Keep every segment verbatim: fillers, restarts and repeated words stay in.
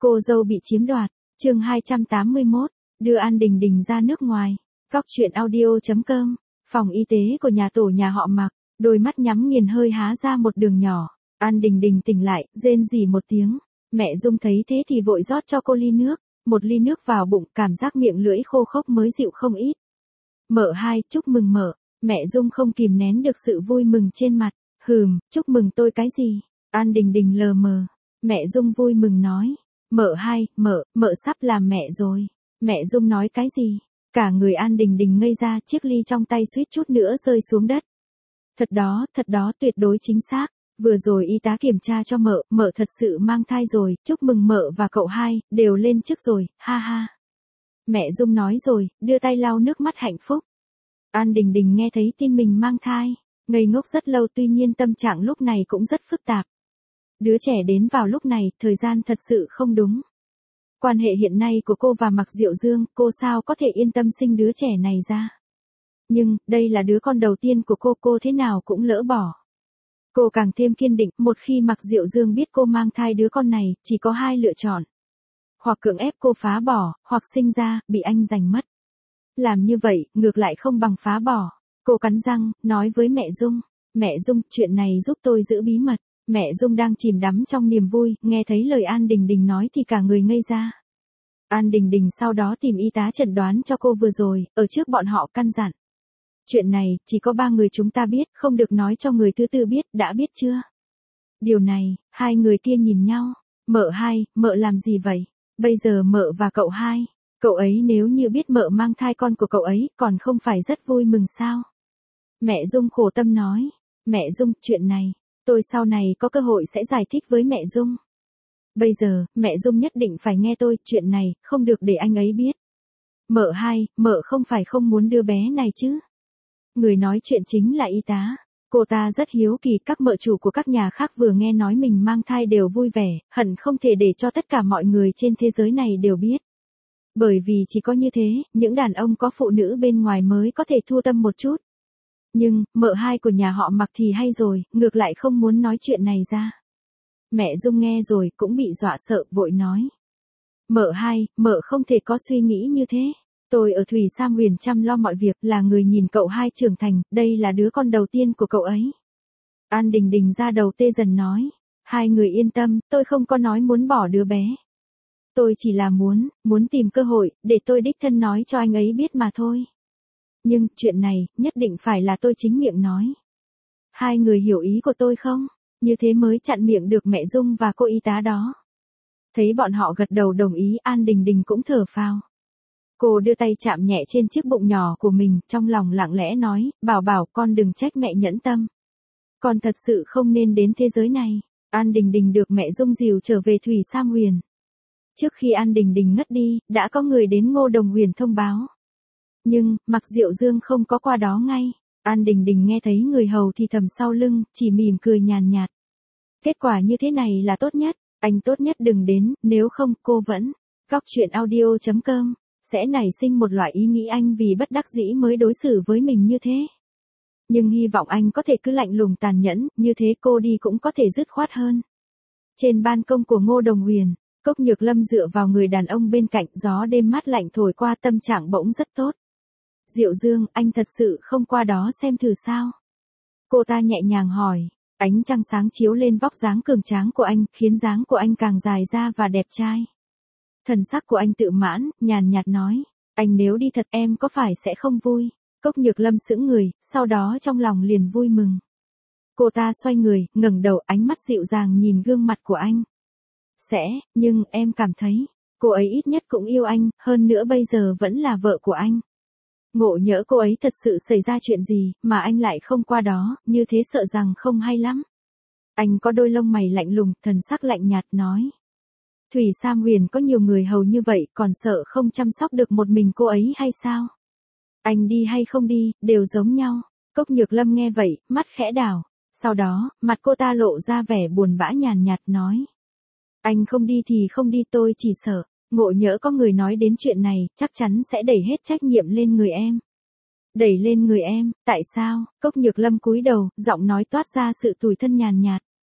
Cô dâu bị chiếm đoạt, chương hai trăm tám mươi mốt, đưa An Đình Đình ra nước ngoài. Góc truyện audio chấm com, phòng y tế của nhà tổ nhà họ Mạc, đôi mắt nhắm nghiền hơi há ra một đường nhỏ. An Đình Đình tỉnh lại, rên rỉ một tiếng. Mẹ Dung thấy thế thì vội rót cho cô ly nước, một ly nước vào bụng, cảm giác miệng lưỡi khô khốc mới dịu không ít. Mợ hai, chúc mừng mợ. Mẹ Dung không kìm nén được sự vui mừng trên mặt. Hừm, chúc mừng tôi cái gì? An Đình Đình lờ mờ. Mẹ Dung vui mừng nói. Mợ hai, mợ, mợ sắp làm mẹ rồi. Mẹ Dung nói cái gì? Cả người An Đình Đình ngây ra, chiếc ly trong tay suýt chút nữa rơi xuống đất. Thật đó, thật đó, tuyệt đối chính xác. Vừa rồi y tá kiểm tra cho mợ, mợ thật sự mang thai rồi, chúc mừng mợ và cậu hai, đều lên chức rồi, ha ha. Mẹ Dung nói rồi, đưa tay lau nước mắt hạnh phúc. An Đình Đình nghe thấy tin mình mang thai, ngây ngốc rất lâu, tuy nhiên tâm trạng lúc này cũng rất phức tạp. Đứa trẻ đến vào lúc này, thời gian thật sự không đúng. Quan hệ hiện nay của cô và Mạc Diệu Dương, cô sao có thể yên tâm sinh đứa trẻ này ra. Nhưng, đây là đứa con đầu tiên của cô, cô thế nào cũng lỡ bỏ. Cô càng thêm kiên định, một khi Mạc Diệu Dương biết cô mang thai đứa con này, chỉ có hai lựa chọn. Hoặc cưỡng ép cô phá bỏ, hoặc sinh ra, bị anh giành mất. Làm như vậy, ngược lại không bằng phá bỏ. Cô cắn răng, nói với mẹ Dung. Mẹ Dung, chuyện này giúp tôi giữ bí mật. Mẹ Dung đang chìm đắm trong niềm vui, nghe thấy lời An Đình Đình nói thì cả người ngây ra. An Đình Đình sau đó tìm y tá chẩn đoán cho cô vừa rồi, ở trước bọn họ căn dặn. Chuyện này, chỉ có ba người chúng ta biết, không được nói cho người thứ tư biết, đã biết chưa? Điều này, hai người kia nhìn nhau. Mợ hai, mợ làm gì vậy? Bây giờ mợ và cậu hai, cậu ấy nếu như biết mợ mang thai con của cậu ấy, còn không phải rất vui mừng sao? Mẹ Dung khổ tâm nói. Mẹ Dung, chuyện này, tôi sau này có cơ hội sẽ giải thích với mẹ Dung. Bây giờ, mẹ Dung nhất định phải nghe tôi, chuyện này, không được để anh ấy biết. Mợ hai, mợ không phải không muốn đưa bé này chứ? Người nói chuyện chính là y tá. Cô ta rất hiếu kỳ, các mợ chủ của các nhà khác vừa nghe nói mình mang thai đều vui vẻ, hận không thể để cho tất cả mọi người trên thế giới này đều biết. Bởi vì chỉ có như thế, những đàn ông có phụ nữ bên ngoài mới có thể thu tâm một chút. Nhưng, mợ hai của nhà họ Mạc thì hay rồi, ngược lại không muốn nói chuyện này ra. Mẹ Dung nghe rồi, cũng bị dọa sợ, vội nói. Mợ hai, mợ không thể có suy nghĩ như thế. Tôi ở Thủy Sam Huyền chăm lo mọi việc, là người nhìn cậu hai trưởng thành, đây là đứa con đầu tiên của cậu ấy. An Đình Đình ra đầu tê dần nói. Hai người yên tâm, tôi không có nói muốn bỏ đứa bé. Tôi chỉ là muốn, muốn tìm cơ hội, để tôi đích thân nói cho anh ấy biết mà thôi. Nhưng, chuyện này, nhất định phải là tôi chính miệng nói. Hai người hiểu ý của tôi không? Như thế mới chặn miệng được mẹ Dung và cô y tá đó. Thấy bọn họ gật đầu đồng ý, An Đình Đình cũng thở phào. Cô đưa tay chạm nhẹ trên chiếc bụng nhỏ của mình, trong lòng lặng lẽ nói, bảo bảo con đừng trách mẹ nhẫn tâm. Con thật sự không nên đến thế giới này. An Đình Đình được mẹ Dung dìu trở về Thủy Sam Huyền. Trước khi An Đình Đình ngất đi, đã có người đến Ngô Đồng Huyền thông báo. Nhưng, Mạc Diệu Dương không có qua đó ngay. An Đình Đình nghe thấy người hầu thì thầm sau lưng, chỉ mỉm cười nhàn nhạt. Kết quả như thế này là tốt nhất, anh tốt nhất đừng đến, nếu không cô vẫn. Góc truyện audio chấm com, sẽ nảy sinh một loại ý nghĩ anh vì bất đắc dĩ mới đối xử với mình như thế. Nhưng hy vọng anh có thể cứ lạnh lùng tàn nhẫn, như thế cô đi cũng có thể dứt khoát hơn. Trên ban công của Ngô Đồng Huyền, Cốc Nhược Lâm dựa vào người đàn ông bên cạnh, gió đêm mát lạnh thổi qua, tâm trạng bỗng rất tốt. Diệu Dương, anh thật sự không qua đó xem thử sao? Cô ta nhẹ nhàng hỏi. Ánh trăng sáng chiếu lên vóc dáng cường tráng của anh, khiến dáng của anh càng dài ra và đẹp trai. Thần sắc của anh tự mãn, nhàn nhạt nói. Anh nếu đi thật em có phải sẽ không vui? Cốc Nhược Lâm sững người, sau đó trong lòng liền vui mừng. Cô ta xoay người, ngẩng đầu, ánh mắt dịu dàng nhìn gương mặt của anh. Sẽ, nhưng em cảm thấy, cô ấy ít nhất cũng yêu anh, hơn nữa bây giờ vẫn là vợ của anh. Ngộ nhỡ cô ấy thật sự xảy ra chuyện gì, mà anh lại không qua đó, như thế sợ rằng không hay lắm. Anh có đôi lông mày lạnh lùng, thần sắc lạnh nhạt nói. Thủy Sam Huyền có nhiều người hầu như vậy, còn sợ không chăm sóc được một mình cô ấy hay sao? Anh đi hay không đi, đều giống nhau. Cốc Nhược Lâm nghe vậy, mắt khẽ đảo. Sau đó, mặt cô ta lộ ra vẻ buồn bã nhàn nhạt nói. Anh không đi thì không đi, tôi chỉ sợ. Ngộ nhỡ có người nói đến chuyện này, chắc chắn sẽ đẩy hết trách nhiệm lên người em. Đẩy lên người em, tại sao? Cốc Nhược Lâm cúi đầu, giọng nói toát ra sự tủi thân nhàn nhạt.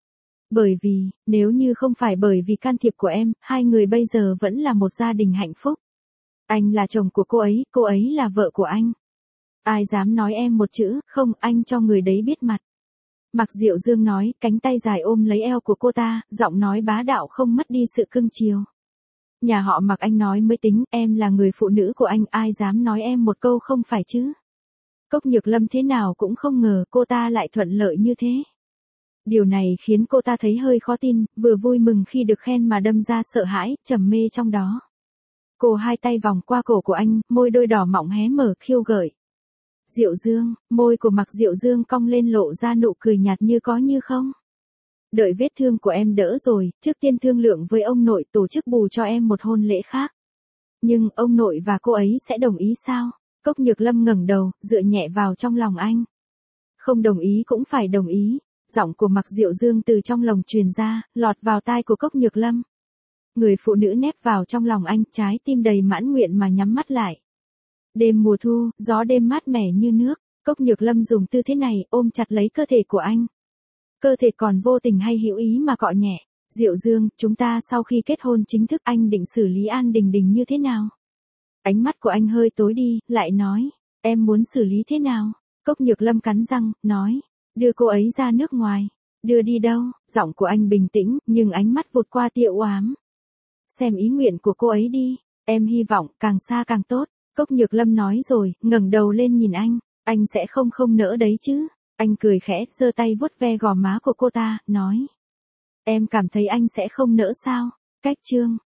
Bởi vì, nếu như không phải bởi vì can thiệp của em, hai người bây giờ vẫn là một gia đình hạnh phúc. Anh là chồng của cô ấy, cô ấy là vợ của anh. Ai dám nói em một chữ, không, anh cho người đấy biết mặt. Mạc Diệu Dương nói, cánh tay dài ôm lấy eo của cô ta, giọng nói bá đạo không mất đi sự cưng chiều. Nhà họ Mạc anh nói mới tính, em là người phụ nữ của anh, ai dám nói em một câu không phải chứ. Cốc Nhược Lâm thế nào cũng không ngờ cô ta lại thuận lợi như thế. Điều này khiến cô ta thấy hơi khó tin, vừa vui mừng khi được khen mà đâm ra sợ hãi, trầm mê trong đó. Cô hai tay vòng qua cổ của anh, môi đôi đỏ mọng hé mở khiêu gợi. Diệu Dương, môi của Mạc Diệu Dương cong lên lộ ra nụ cười nhạt như có như không. Đợi vết thương của em đỡ rồi, trước tiên thương lượng với ông nội tổ chức bù cho em một hôn lễ khác. Nhưng ông nội và cô ấy sẽ đồng ý sao? Cốc Nhược Lâm ngẩng đầu, dựa nhẹ vào trong lòng anh. Không đồng ý cũng phải đồng ý. Giọng của Mạc Diệu Dương từ trong lồng truyền ra, lọt vào tai của Cốc Nhược Lâm. Người phụ nữ nép vào trong lòng anh, trái tim đầy mãn nguyện mà nhắm mắt lại. Đêm mùa thu, gió đêm mát mẻ như nước, Cốc Nhược Lâm dùng tư thế này ôm chặt lấy cơ thể của anh. Cơ thể còn vô tình hay hữu ý mà cọ nhẹ. Diệu Dương, chúng ta sau khi kết hôn chính thức anh định xử lý An Đình Đình như thế nào? Ánh mắt của anh hơi tối đi, lại nói, em muốn xử lý thế nào? Cốc Nhược Lâm cắn răng, nói, đưa cô ấy ra nước ngoài. Đưa đi đâu? Giọng của anh bình tĩnh, nhưng ánh mắt vụt qua tia u ám. Xem ý nguyện của cô ấy đi, em hy vọng càng xa càng tốt. Cốc Nhược Lâm nói rồi, ngẩng đầu lên nhìn anh, anh sẽ không không nỡ đấy chứ. Anh cười khẽ, giơ tay vuốt ve gò má của cô ta, nói. Em cảm thấy anh sẽ không nỡ sao? Cách chương.